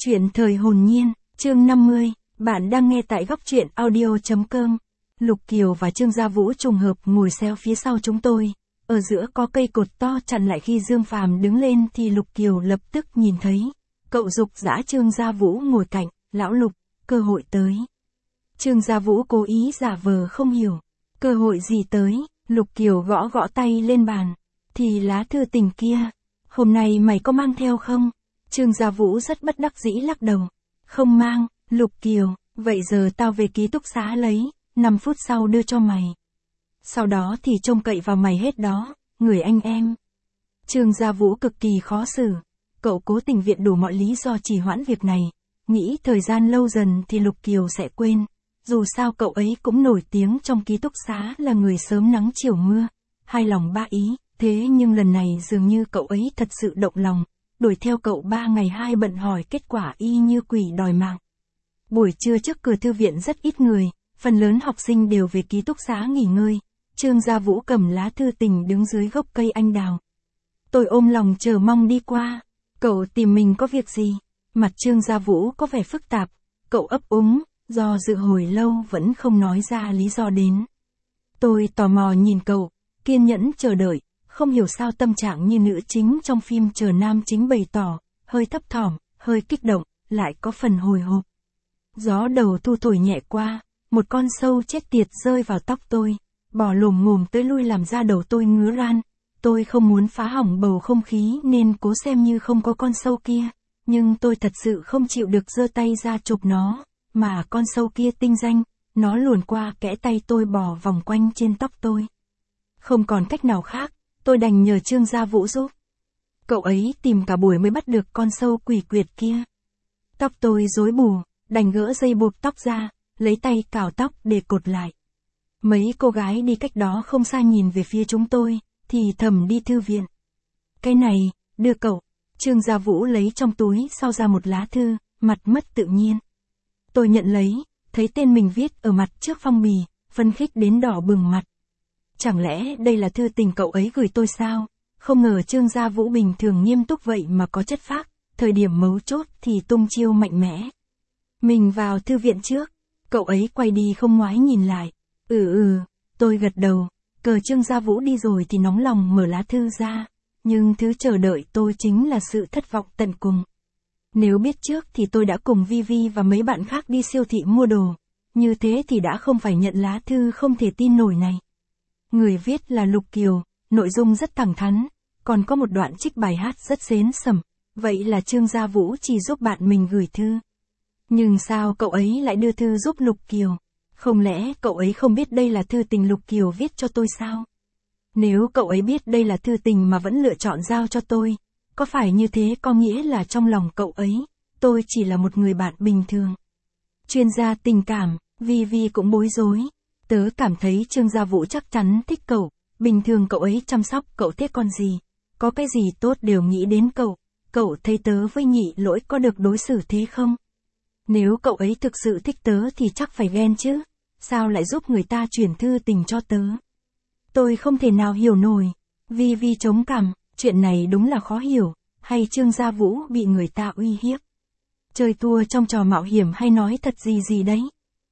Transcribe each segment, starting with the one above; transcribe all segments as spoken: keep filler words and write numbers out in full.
Chuyện thời hồn nhiên, chương năm mươi, bạn đang nghe tại góc truyện audio.com. Lục Kiều và Trương Gia Vũ trùng hợp ngồi xéo phía sau chúng tôi. Ở giữa có cây cột to chặn lại, khi Dương Phàm đứng lên thì Lục Kiều lập tức nhìn thấy. Cậu giục giã Trương Gia Vũ ngồi cạnh, lão Lục, cơ hội tới. Trương Gia Vũ cố ý giả vờ không hiểu. Cơ hội gì tới? Lục Kiều gõ gõ tay lên bàn. Thì lá thư tình kia. Hôm nay mày có mang theo không? Trương Gia Vũ rất bất đắc dĩ lắc đầu. Không mang. Lục Kiều, vậy giờ tao về ký túc xá lấy, năm phút sau đưa cho mày. Sau đó thì trông cậy vào mày hết đó, người anh em. Trương Gia Vũ cực kỳ khó xử. Cậu cố tình viện đủ mọi lý do trì hoãn việc này. Nghĩ thời gian lâu dần thì Lục Kiều sẽ quên. Dù sao cậu ấy cũng nổi tiếng trong ký túc xá là người sớm nắng chiều mưa. Hai lòng ba ý, thế nhưng lần này dường như cậu ấy thật sự động lòng. Đuổi theo cậu ba ngày hai bận hỏi, kết quả y như quỷ đòi mạng. Buổi trưa trước cửa thư viện rất ít người, phần lớn học sinh đều về ký túc xá nghỉ ngơi. Trương Gia Vũ cầm lá thư tình đứng dưới gốc cây anh đào. Tôi ôm lòng chờ mong đi qua. Cậu tìm mình có việc gì? Mặt Trương Gia Vũ có vẻ phức tạp. Cậu ấp úng, do dự hồi lâu vẫn không nói ra lý do đến. Tôi tò mò nhìn cậu, kiên nhẫn chờ đợi. Không hiểu sao tâm trạng như nữ chính trong phim chờ nam chính bày tỏ, hơi thấp thỏm, hơi kích động, lại có phần hồi hộp. Gió đầu thu thổi nhẹ qua, một con sâu chết tiệt rơi vào tóc tôi, bò lồm ngồm tới lui làm da đầu tôi ngứa ran. Tôi không muốn phá hỏng bầu không khí nên cố xem như không có con sâu kia, nhưng tôi thật sự không chịu được giơ tay ra chụp nó, mà con sâu kia tinh danh, nó luồn qua kẽ tay tôi bò vòng quanh trên tóc tôi. Không còn cách nào khác. Tôi đành nhờ Trương Gia Vũ giúp. Cậu ấy tìm cả buổi mới bắt được con sâu quỷ quyệt kia. Tóc tôi rối bù, đành gỡ dây buộc tóc ra, lấy tay cào tóc để cột lại. Mấy cô gái đi cách đó không xa nhìn về phía chúng tôi, thì thầm đi thư viện. Cái này, đưa cậu. Trương Gia Vũ lấy trong túi sau ra một lá thư, mặt mất tự nhiên. Tôi nhận lấy, thấy tên mình viết ở mặt trước phong bì, phấn khích đến đỏ bừng mặt. Chẳng lẽ đây là thư tình cậu ấy gửi tôi sao? Không ngờ Trương Gia Vũ bình thường nghiêm túc vậy mà có chất phác, thời điểm mấu chốt thì tung chiêu mạnh mẽ. Mình vào thư viện trước, cậu ấy quay đi không ngoái nhìn lại. Ừ ừ, tôi gật đầu, cờ Trương Gia Vũ đi rồi thì nóng lòng mở lá thư ra, nhưng thứ chờ đợi tôi chính là sự thất vọng tận cùng. Nếu biết trước thì tôi đã cùng Vi Vi và mấy bạn khác đi siêu thị mua đồ, như thế thì đã không phải nhận lá thư không thể tin nổi này. Người viết là Lục Kiều, nội dung rất thẳng thắn, còn có một đoạn trích bài hát rất xến sẩm, vậy là Trương Gia Vũ chỉ giúp bạn mình gửi thư. Nhưng sao cậu ấy lại đưa thư giúp Lục Kiều? Không lẽ cậu ấy không biết đây là thư tình Lục Kiều viết cho tôi sao? Nếu cậu ấy biết đây là thư tình mà vẫn lựa chọn giao cho tôi, có phải như thế có nghĩa là trong lòng cậu ấy, tôi chỉ là một người bạn bình thường? Chuyên gia tình cảm, Vi Vi cũng bối rối. Tớ cảm thấy Trương Gia Vũ chắc chắn thích cậu, bình thường cậu ấy chăm sóc cậu thế còn gì, có cái gì tốt đều nghĩ đến cậu, cậu thấy tớ với Nhị Lỗi có được đối xử thế không? Nếu cậu ấy thực sự thích tớ thì chắc phải ghen chứ, sao lại giúp người ta chuyển thư tình cho tớ? Tôi không thể nào hiểu nổi. Vi Vi chống cằm, chuyện này đúng là khó hiểu, hay Trương Gia Vũ bị người ta uy hiếp? Chơi thua trong trò mạo hiểm hay nói thật gì gì đấy?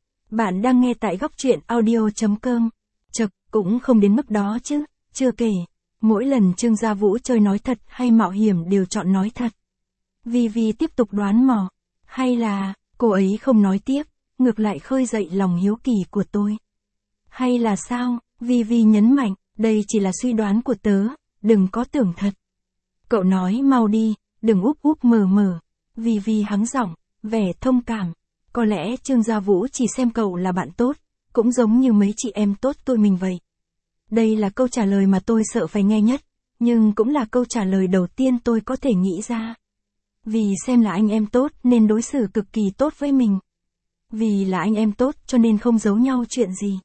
Bạn đang nghe tại góc truyện audio.com. Chật, cũng không đến mức đó chứ, chưa kể. Mỗi lần Trương Gia Vũ chơi nói thật hay mạo hiểm đều chọn nói thật. Vi Vi tiếp tục đoán mò. Hay là, cô ấy không nói tiếp, ngược lại khơi dậy lòng hiếu kỳ của tôi. Hay là sao? Vi Vi nhấn mạnh, đây chỉ là suy đoán của tớ, đừng có tưởng thật. Cậu nói mau đi, đừng úp úp mờ mờ. Vi Vi hắng giọng, vẻ thông cảm. Có lẽ Trương Gia Vũ chỉ xem cậu là bạn tốt, cũng giống như mấy chị em tốt tôi mình vậy. Đây là câu trả lời mà tôi sợ phải nghe nhất, nhưng cũng là câu trả lời đầu tiên tôi có thể nghĩ ra. Vì xem là anh em tốt nên đối xử cực kỳ tốt với mình. Vì là anh em tốt cho nên không giấu nhau chuyện gì.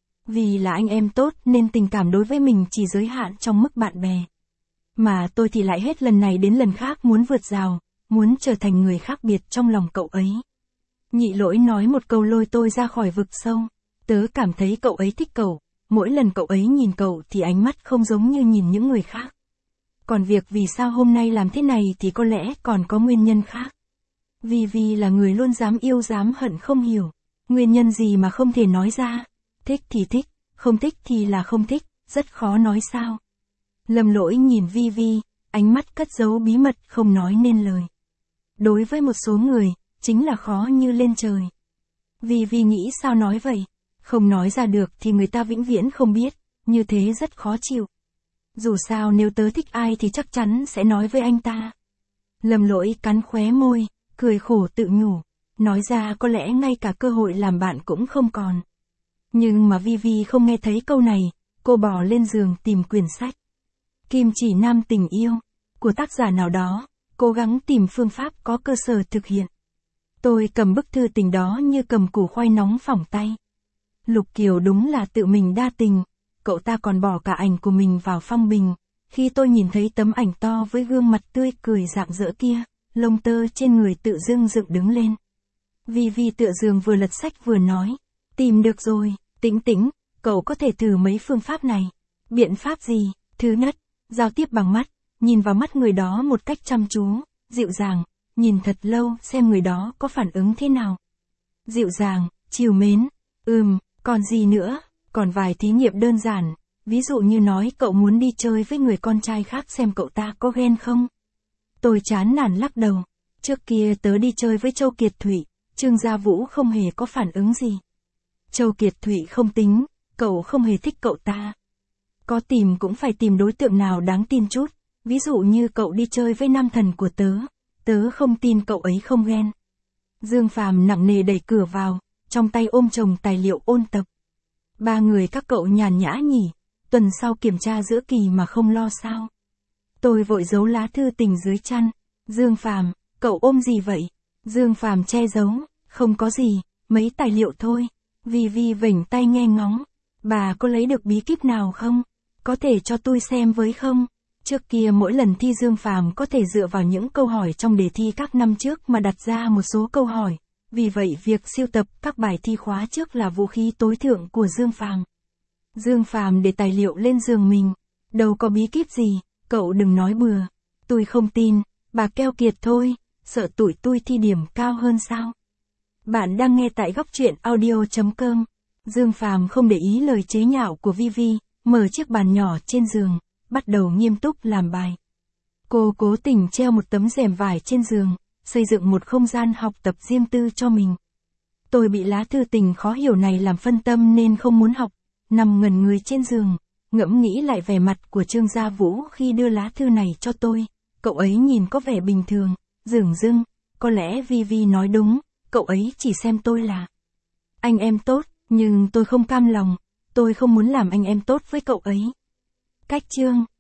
Vì là anh em tốt nên tình cảm đối với mình chỉ giới hạn trong mức bạn bè. Mà tôi thì lại hết lần này đến lần khác muốn vượt rào, muốn trở thành người khác biệt trong lòng cậu ấy. Nhị Lỗi nói một câu lôi tôi ra khỏi vực sâu. Tớ cảm thấy cậu ấy thích cậu, mỗi lần cậu ấy nhìn cậu thì ánh mắt không giống như nhìn những người khác. Còn việc vì sao hôm nay làm thế này thì có lẽ còn có nguyên nhân khác. Vì vì là người luôn dám yêu dám hận không hiểu. Nguyên nhân gì mà không thể nói ra. Thích thì thích, không thích thì là không thích, rất khó nói sao. Lâm Lỗi nhìn Vi Vi, ánh mắt cất giấu bí mật không nói nên lời. Đối với một số người, chính là khó như lên trời. Vi Vi nghĩ sao nói vậy? Không nói ra được thì người ta vĩnh viễn không biết, như thế rất khó chịu. Dù sao nếu tớ thích ai thì chắc chắn sẽ nói với anh ta. Lâm Lỗi cắn khóe môi, cười khổ tự nhủ. Nói ra có lẽ ngay cả cơ hội làm bạn cũng không còn. Nhưng mà Vi Vi không nghe thấy câu này, cô bò lên giường tìm quyển sách. Kim chỉ nam tình yêu, của tác giả nào đó, cố gắng tìm phương pháp có cơ sở thực hiện. Tôi cầm bức thư tình đó như cầm củ khoai nóng phỏng tay. Lục Kiều đúng là tự mình đa tình, cậu ta còn bỏ cả ảnh của mình vào phong bình. Khi tôi nhìn thấy tấm ảnh to với gương mặt tươi cười rạng rỡ kia, lông tơ trên người tự dưng dựng đứng lên. Vi Vi tựa giường vừa lật sách vừa nói, tìm được rồi, Tĩnh Tĩnh, cậu có thể thử mấy phương pháp này. Biện pháp gì? Thứ nhất, giao tiếp bằng mắt, nhìn vào mắt người đó một cách chăm chú, dịu dàng, nhìn thật lâu xem người đó có phản ứng thế nào. Dịu dàng, trìu mến, ừm, còn gì nữa, còn vài thí nghiệm đơn giản, ví dụ như nói cậu muốn đi chơi với người con trai khác xem cậu ta có ghen không. Tôi chán nản lắc đầu, trước kia tớ đi chơi với Châu Kiệt Thụy, Trương Gia Vũ không hề có phản ứng gì. Châu Kiệt Thụy không tính, cậu không hề thích cậu ta. Có tìm cũng phải tìm đối tượng nào đáng tin chút, ví dụ như cậu đi chơi với nam thần của tớ, tớ không tin cậu ấy không ghen. Dương Phàm nặng nề đẩy cửa vào, trong tay ôm chồng tài liệu ôn tập. Ba người các cậu nhàn nhã nhỉ, tuần sau kiểm tra giữa kỳ mà không lo sao. Tôi vội giấu lá thư tình dưới chăn. Dương Phàm, cậu ôm gì vậy? Dương Phàm che giấu, không có gì, mấy tài liệu thôi. Vi Vi vểnh tay nghe ngóng. Bà có lấy được bí kíp nào không? Có thể cho tôi xem với không? Trước kia mỗi lần thi Dương Phàm có thể dựa vào những câu hỏi trong đề thi các năm trước mà đặt ra một số câu hỏi. Vì vậy việc siêu tập các bài thi khóa trước là vũ khí tối thượng của Dương Phàm. Dương Phàm để tài liệu lên giường mình. Đâu có bí kíp gì, cậu đừng nói bừa. Tôi không tin, bà keo kiệt thôi, sợ tụi tôi thi điểm cao hơn sao? Bạn đang nghe tại góc truyện audio chấm com. Dương Phàm không để ý lời chế nhạo của Vi Vi, mở chiếc bàn nhỏ trên giường, bắt đầu nghiêm túc làm bài. Cô cố tình treo một tấm rèm vải trên giường, xây dựng một không gian học tập riêng tư cho mình. Tôi bị lá thư tình khó hiểu này làm phân tâm nên không muốn học, nằm ngẩn người trên giường, ngẫm nghĩ lại vẻ mặt của Trương Gia Vũ khi đưa lá thư này cho tôi. Cậu ấy nhìn có vẻ bình thường, dửng dưng, có lẽ Vi Vi nói đúng, cậu ấy chỉ xem tôi là anh em tốt, nhưng tôi không cam lòng, tôi không muốn làm anh em tốt với cậu ấy. Cách chương